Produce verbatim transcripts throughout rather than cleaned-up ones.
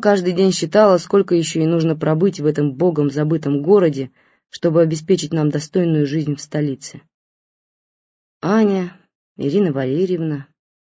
каждый день считала, сколько еще ей нужно пробыть в этом богом забытом городе, чтобы обеспечить нам достойную жизнь в столице. Аня, Ирина Валерьевна.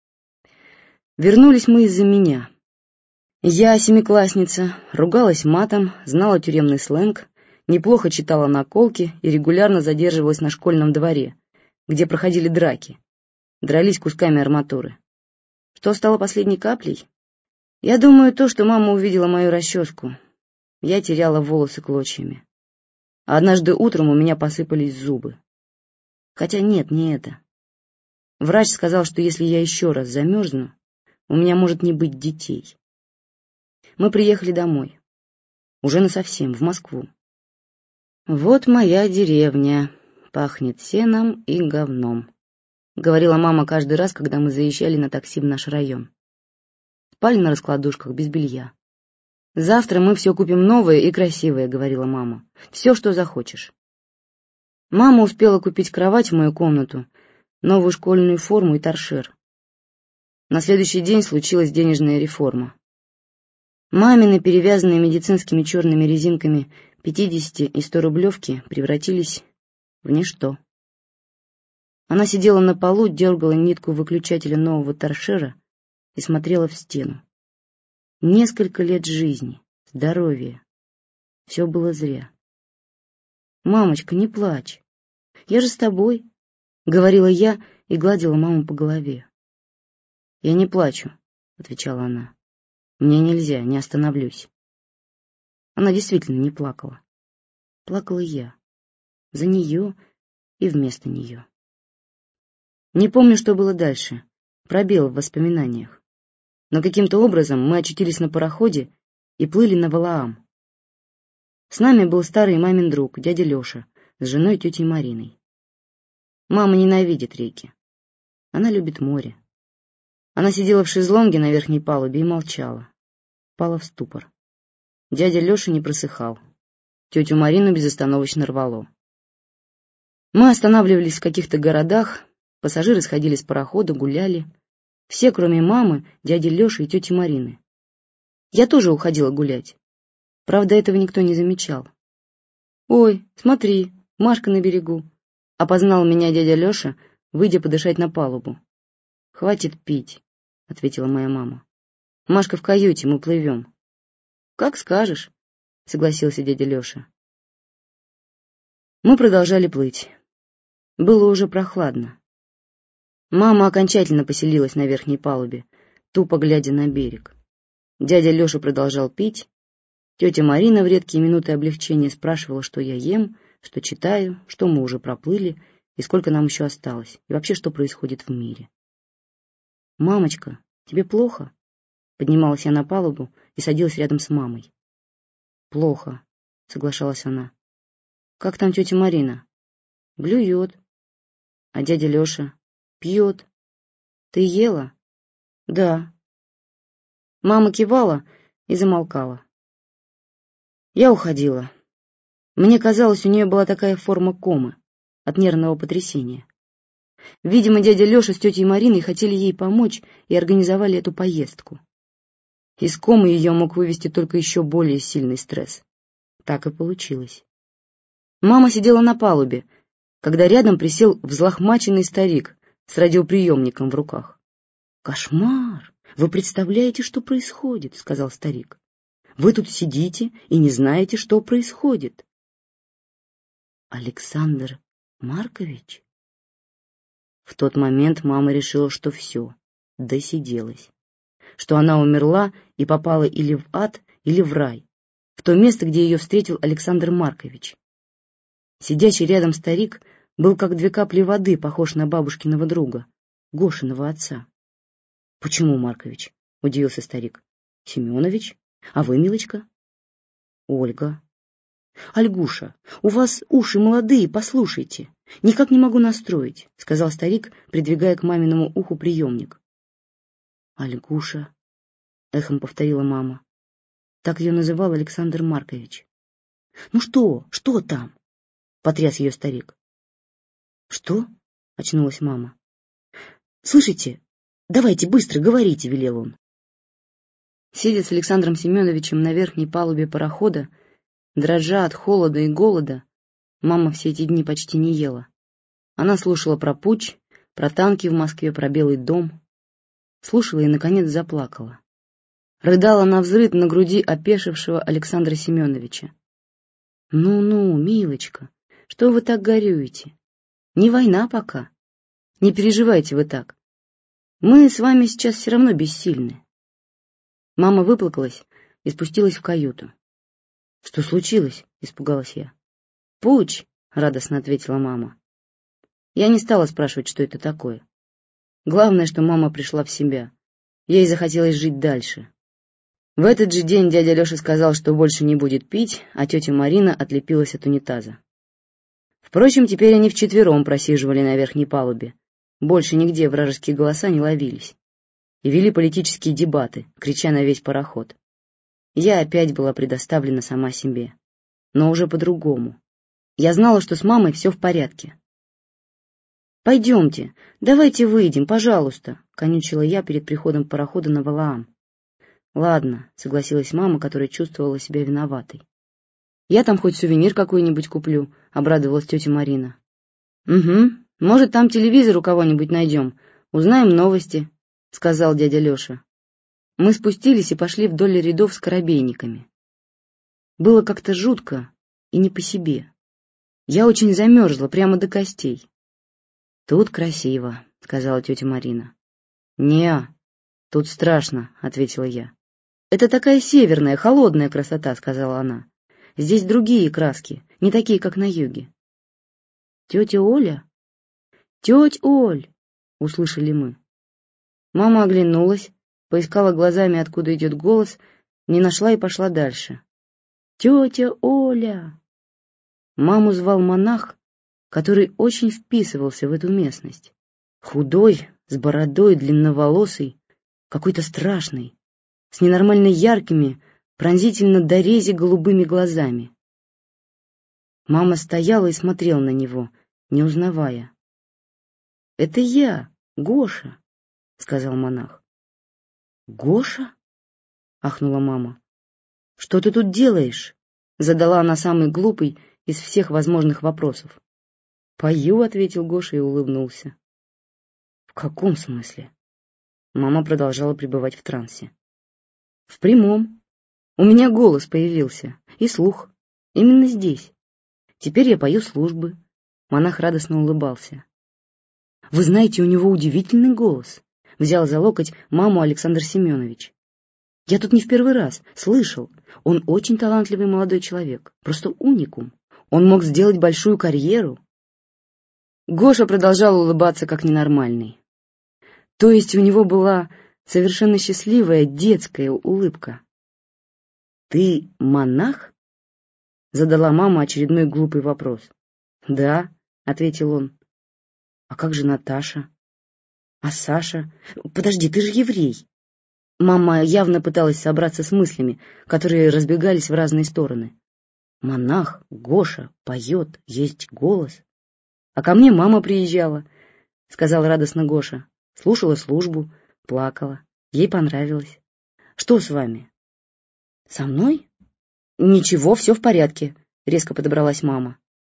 Вернулись мы из-за меня. Я, семиклассница, ругалась матом, знала тюремный сленг, неплохо читала наколки и регулярно задерживалась на школьном дворе, где проходили драки, дрались кусками арматуры. Что стало последней каплей? Я думаю, то, что мама увидела мою расческу. Я теряла волосы клочьями. А однажды утром у меня посыпались зубы. Хотя нет, не это. Врач сказал, что если я еще раз замерзну, у меня может не быть детей. Мы приехали домой. Уже насовсем, в Москву. «Вот моя деревня. Пахнет сеном и говном», — говорила мама каждый раз, когда мы заезжали на такси в наш район. Спали на раскладушках, без белья. «Завтра мы все купим новое и красивое», — говорила мама. «Все, что захочешь». Мама успела купить кровать в мою комнату, новую школьную форму и торшер. На следующий день случилась денежная реформа. Мамины, перевязанные медицинскими черными резинками пятидесяти и сто рублевки, превратились в ничто. Она сидела на полу, дергала нитку выключателя нового торшера и смотрела в стену. Несколько лет жизни, здоровья. Все было зря. «Мамочка, не плачь. Я же с тобой», — говорила я и гладила маму по голове. «Я не плачу», — отвечала она. «Мне нельзя, не остановлюсь». Она действительно не плакала. Плакала я. За нее и вместо нее. Не помню, что было дальше. Пробел в воспоминаниях. Но каким-то образом мы очутились на пароходе и плыли на Валаам. С нами был старый мамин друг, дядя Леша, с женой тетей Мариной. Мама ненавидит реки. Она любит море. Она сидела в шезлонге на верхней палубе и молчала. Пала в ступор. Дядя Леша не просыхал. Тетю Марину безостановочно рвало. Мы останавливались в каких-то городах, пассажиры сходили с парохода, гуляли. Все, кроме мамы, дяди Леши и тети Марины. Я тоже уходила гулять. Правда, этого никто не замечал. «Ой, смотри, Машка на берегу», — опознал меня дядя Леша, выйдя подышать на палубу. «Хватит пить», — ответила моя мама. «Машка в каюте, мы плывем». «Как скажешь», — согласился дядя Леша. Мы продолжали плыть. Было уже прохладно. Мама окончательно поселилась на верхней палубе, тупо глядя на берег. Дядя Леша продолжал пить. Тетя Марина в редкие минуты облегчения спрашивала, что я ем, что читаю, что мы уже проплыли и сколько нам еще осталось, и вообще, что происходит в мире. «Мамочка, тебе плохо?» Поднималась я на палубу и садилась рядом с мамой. «Плохо», — соглашалась она. «Как там тетя Марина?» «Блюет». «А дядя Леша?» «Пьет». «Ты ела?» «Да». Мама кивала и замолкала. Я уходила. Мне казалось, у нее была такая форма комы от нервного потрясения. Видимо, дядя Леша с тетей Мариной хотели ей помочь и организовали эту поездку. Из комы ее мог вывести только еще более сильный стресс. Так и получилось. Мама сидела на палубе, когда рядом присел взлохмаченный старик с радиоприемником в руках. «Кошмар! Вы представляете, что происходит?» — сказал старик. «Вы тут сидите и не знаете, что происходит». «Александр Маркович?» В тот момент мама решила, что все, досиделась, что она умерла и попала или в ад, или в рай, в то место, где ее встретил Александр Маркович. Сидящий рядом старик был как две капли воды, похож на бабушкиного друга, Гошиного отца. «Почему Маркович?» — удивился старик. «Семенович? А вы, милочка?» «Ольга». «Альгуша, у вас уши молодые, послушайте. Никак не могу настроить», — сказал старик, придвигая к маминому уху приемник. «Альгуша», — эхом повторила мама. Так ее называл Александр Маркович. «Ну что, что там?» — потряс ее старик. «Что?» — очнулась мама. «Слышите? Давайте быстро говорите», — велел он. Сидя с Александром Семеновичем на верхней палубе парохода, дрожа от холода и голода, мама все эти дни почти не ела. Она слушала про путч, про танки в Москве, про Белый дом. Слушала и, наконец, заплакала. Рыдала навзрыд на груди опешившего Александра Семеновича. «Ну-ну, милочка, что вы так горюете? Не война пока. Не переживайте вы так. Мы с вами сейчас все равно бессильны». Мама выплакалась и спустилась в каюту. «Что случилось?» — испугалась я. «Путч», — радостно ответила мама. Я не стала спрашивать, что это такое. Главное, что мама пришла в себя. Ей захотелось жить дальше. В этот же день дядя Леша сказал, что больше не будет пить, а тетя Марина отлепилась от унитаза. Впрочем, теперь они вчетвером просиживали на верхней палубе. Больше нигде вражеские голоса не ловились. И вели политические дебаты, крича на весь пароход. Я опять была предоставлена сама себе. Но уже по-другому. Я знала, что с мамой все в порядке. «Пойдемте, давайте выйдем, пожалуйста», — конючила я перед приходом парохода на Валаам. «Ладно», — согласилась мама, которая чувствовала себя виноватой. «Я там хоть сувенир какой-нибудь куплю», — обрадовалась тетя Марина. «Угу, может, там телевизор у кого-нибудь найдем, узнаем новости», — сказал дядя Леша. Мы спустились и пошли вдоль рядов с корабейниками. Было как-то жутко и не по себе. Я очень замерзла прямо до костей. «Тут красиво», — сказала тетя Марина. «Не, тут страшно», — ответила я. «Это такая северная, холодная красота», — сказала она. «Здесь другие краски, не такие, как на юге». «Тетя Оля? Тетя Оль!» — услышали мы. Мама оглянулась, поискала глазами, откуда идет голос, не нашла и пошла дальше. «Тетя Оля!» Маму звал монах, который очень вписывался в эту местность. Худой, с бородой, длинноволосый, какой-то страшный, с ненормально яркими, пронзительно до рези голубыми глазами. Мама стояла и смотрела на него, не узнавая. «Это я, Гоша», — сказал монах. «Гоша?» — ахнула мама. «Что ты тут делаешь?» — задала она самый глупый из всех возможных вопросов. «Пою», — ответил Гоша и улыбнулся. «В каком смысле?» Мама продолжала пребывать в трансе. «В прямом. У меня голос появился, и слух. Именно здесь. Теперь я пою службы». Монах радостно улыбался. «Вы знаете, у него удивительный голос», — взял за локоть маму Александр Семенович. «Я тут не в первый раз, слышал. Он очень талантливый молодой человек, просто уникум. Он мог сделать большую карьеру». Гоша продолжал улыбаться как ненормальный. То есть у него была совершенно счастливая детская улыбка. «Ты монах?» — задала мама очередной глупый вопрос. «Да», — ответил он. «А как же Наташа? А Саша? Подожди, ты же еврей!» Мама явно пыталась собраться с мыслями, которые разбегались в разные стороны. «Монах, Гоша, поет, есть голос. А ко мне мама приезжала», — сказал радостно Гоша. «Слушала службу, плакала. Ей понравилось. Что с вами?» «Со мной?» «Ничего, все в порядке», — резко подобралась мама.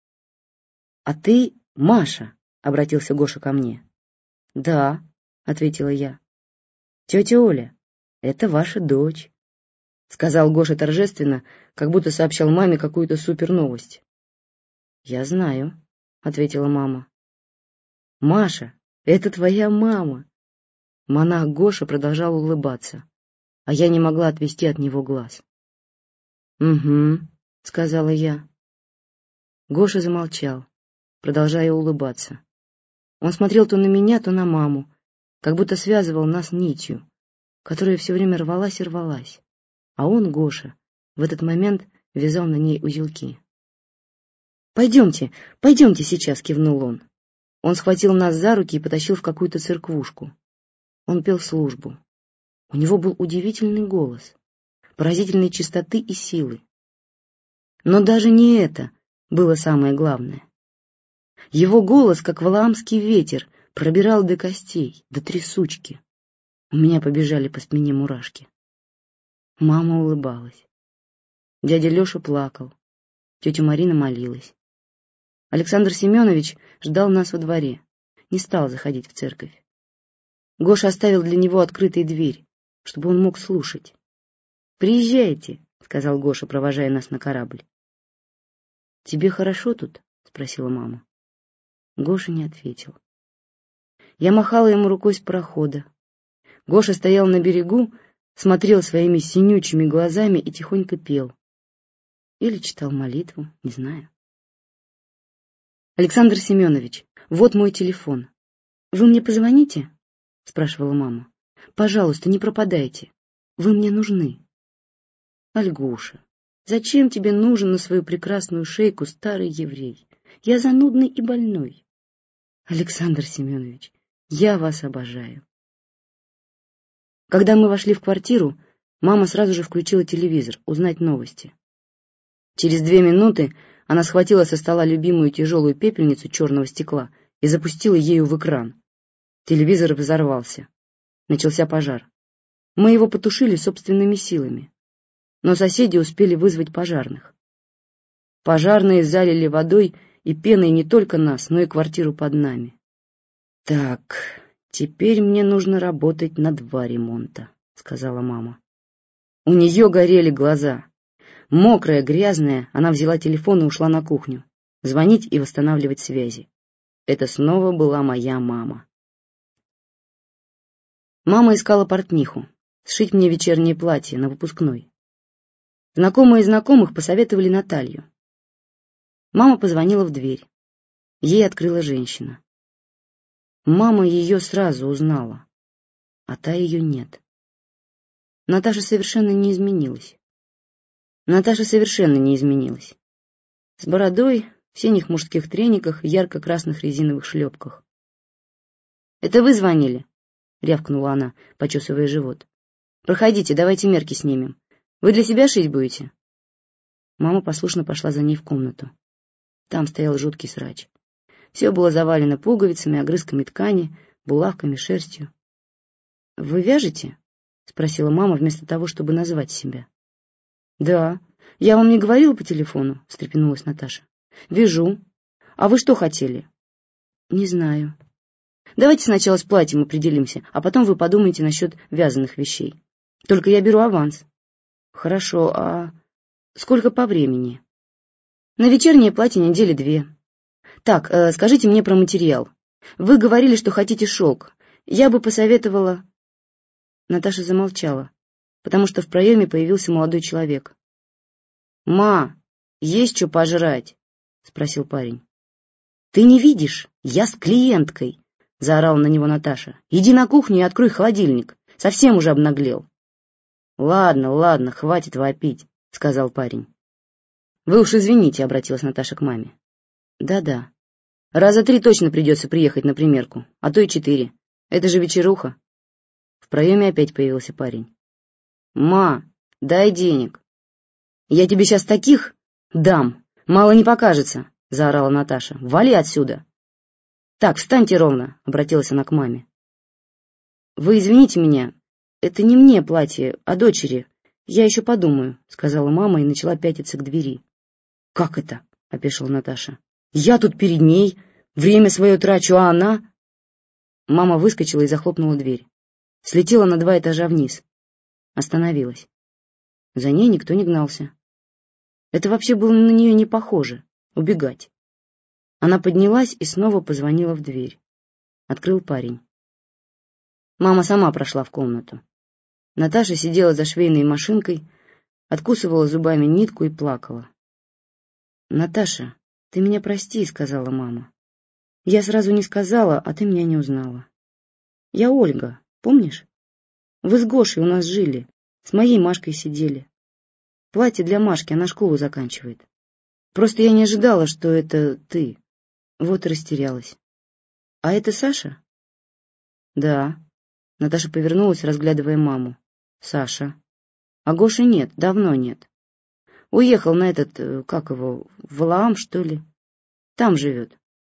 «А ты Маша?» — обратился Гоша ко мне. «Да», — ответила я. «Тетя Оля, это ваша дочь», — сказал Гоша торжественно, как будто сообщал маме какую-то суперновость. «Я знаю», — ответила мама. «Маша, это твоя мама!» Монах Гоша продолжал улыбаться, а я не могла отвести от него глаз. «Угу», — сказала я. Гоша замолчал, продолжая улыбаться. Он смотрел то на меня, то на маму, как будто связывал нас нитью, которая все время рвалась и рвалась, а он, Гоша, в этот момент вязал на ней узелки. «Пойдемте, пойдемте сейчас», — кивнул он. Он схватил нас за руки и потащил в какую-то церквушку. Он пел службу. У него был удивительный голос, поразительной чистоты и силы. Но даже не это было самое главное. Его голос, как валаамский ветер, пробирал до костей, до трясучки. У меня побежали по спине мурашки. Мама улыбалась. Дядя Леша плакал. Тетя Марина молилась. Александр Семенович ждал нас во дворе. Не стал заходить в церковь. Гоша оставил для него открытой дверь, чтобы он мог слушать. «Приезжайте», — сказал Гоша, провожая нас на корабль. «Тебе хорошо тут?» — спросила мама. Гоша не ответил. Я махала ему рукой с парохода. Гоша стоял на берегу, смотрел своими синючими глазами и тихонько пел. Или читал молитву, не знаю. «Александр Семенович, вот мой телефон. Вы мне позвоните?» — спрашивала мама. «Пожалуйста, не пропадайте. Вы мне нужны». «Альгуша, зачем тебе нужен на свою прекрасную шейку старый еврей? Я занудный и больной». «Александр Семенович, я вас обожаю». Когда мы вошли в квартиру, мама сразу же включила телевизор, узнать новости. Через две минуты она схватила со стола любимую тяжелую пепельницу черного стекла и запустила ею в экран. Телевизор взорвался. Начался пожар. Мы его потушили собственными силами. Но соседи успели вызвать пожарных. Пожарные залили водой и пеной не только нас, но и квартиру под нами. «Так, теперь мне нужно работать на два ремонта», — сказала мама. У нее горели глаза. Мокрая, грязная, она взяла телефон и ушла на кухню. Звонить и восстанавливать связи. Это снова была моя мама. Мама искала портниху. Сшить мне вечернее платье на выпускной. Знакомые знакомых посоветовали Наталью. Мама позвонила в дверь. Ей открыла женщина. Мама ее сразу узнала, а та ее нет. Наташа совершенно не изменилась. Наташа совершенно не изменилась. С бородой, в синих мужских трениках и ярко-красных резиновых шлепках. «Это вы звонили?» — рявкнула она, почесывая живот. «Проходите, давайте мерки снимем. Вы для себя шить будете?» Мама послушно пошла за ней в комнату. Там стоял жуткий срач. Все было завалено пуговицами, огрызками ткани, булавками, шерстью. «Вы вяжете?» — спросила мама вместо того, чтобы назвать себя. «Да. Я вам не говорила по телефону?» — встрепенулась Наташа. «Вяжу. А вы что хотели?» «Не знаю. Давайте сначала с платьем определимся, а потом вы подумайте насчет вязаных вещей. Только я беру аванс». «Хорошо, а сколько по времени?» «На вечернее платье недели две». «Так, э, скажите мне про материал. Вы говорили, что хотите шелк. Я бы посоветовала...» Наташа замолчала, потому что в проеме появился молодой человек. «Ма, есть что пожрать?» — спросил парень. «Ты не видишь? Я с клиенткой!» — заорала на него Наташа. «Иди на кухню и открой холодильник. Совсем уже обнаглел». «Ладно, ладно, хватит вопить», — сказал парень. «Вы уж извините», — обратилась Наташа к маме. «Да-да. Раза три точно придется приехать на примерку, а то и четыре. Это же вечеруха». В проеме опять появился парень. «Ма, дай денег». «Я тебе сейчас таких дам, мало не покажется», — заорала Наташа. «Вали отсюда». «Так, встаньте ровно», — обратилась она к маме. «Вы извините меня, это не мне платье, а дочери. Я еще подумаю», — сказала мама и начала пятиться к двери. «Как это?» — опешила Наташа. «Я тут перед ней, время свое трачу, а она...» Мама выскочила и захлопнула дверь. Слетела на два этажа вниз. Остановилась. За ней никто не гнался. Это вообще было на нее не похоже — убегать. Она поднялась и снова позвонила в дверь. Открыл парень. Мама сама прошла в комнату. Наташа сидела за швейной машинкой, откусывала зубами нитку и плакала. «Наташа, ты меня прости», — сказала мама. «Я сразу не сказала, а ты меня не узнала. Я Ольга, помнишь? Вы с Гошей у нас жили, с моей Машкой сидели. Платье для Машки, она школу заканчивает. Просто я не ожидала, что это ты. Вот и растерялась. А это Саша?» «Да». Наташа повернулась, разглядывая маму. «Саша. А Гоши нет, давно нет. Уехал на этот, как его, Валаам, что ли? Там живет.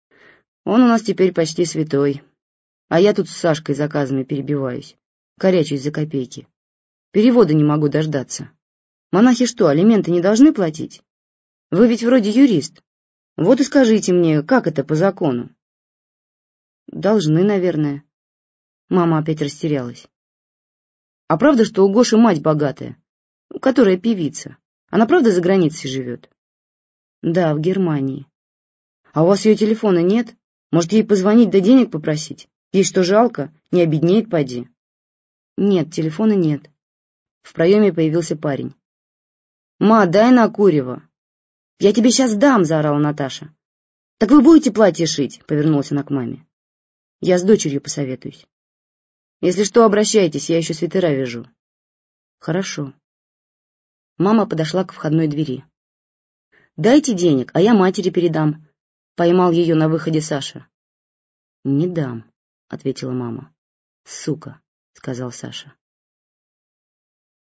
Он у нас теперь почти святой. А я тут с Сашкой заказами перебиваюсь. Корячусь за копейки. Перевода не могу дождаться. Монахи что, алименты не должны платить? Вы ведь вроде юрист. Вот и скажите мне, как это по закону? Должны, наверное. Мама опять растерялась. А правда, что у Гоши мать богатая, которая певица? Она правда за границей живет? Да, в Германии. А у вас ее телефона нет? Может, ей позвонить да денег попросить? Ей что, жалко? Не обеднеет, поди. Нет, телефона нет. В проеме появился парень. «Ма, дай на курево!» «Я тебе сейчас дам!» — заорала Наташа. «Так вы будете платье шить?» — повернулась она к маме. «Я с дочерью посоветуюсь. Если что, обращайтесь, я еще свитера вяжу». «Хорошо». Мама подошла к входной двери. «Дайте денег, а я матери передам», — поймал ее на выходе Саша. «Не дам», — ответила мама. «Сука», — сказал Саша.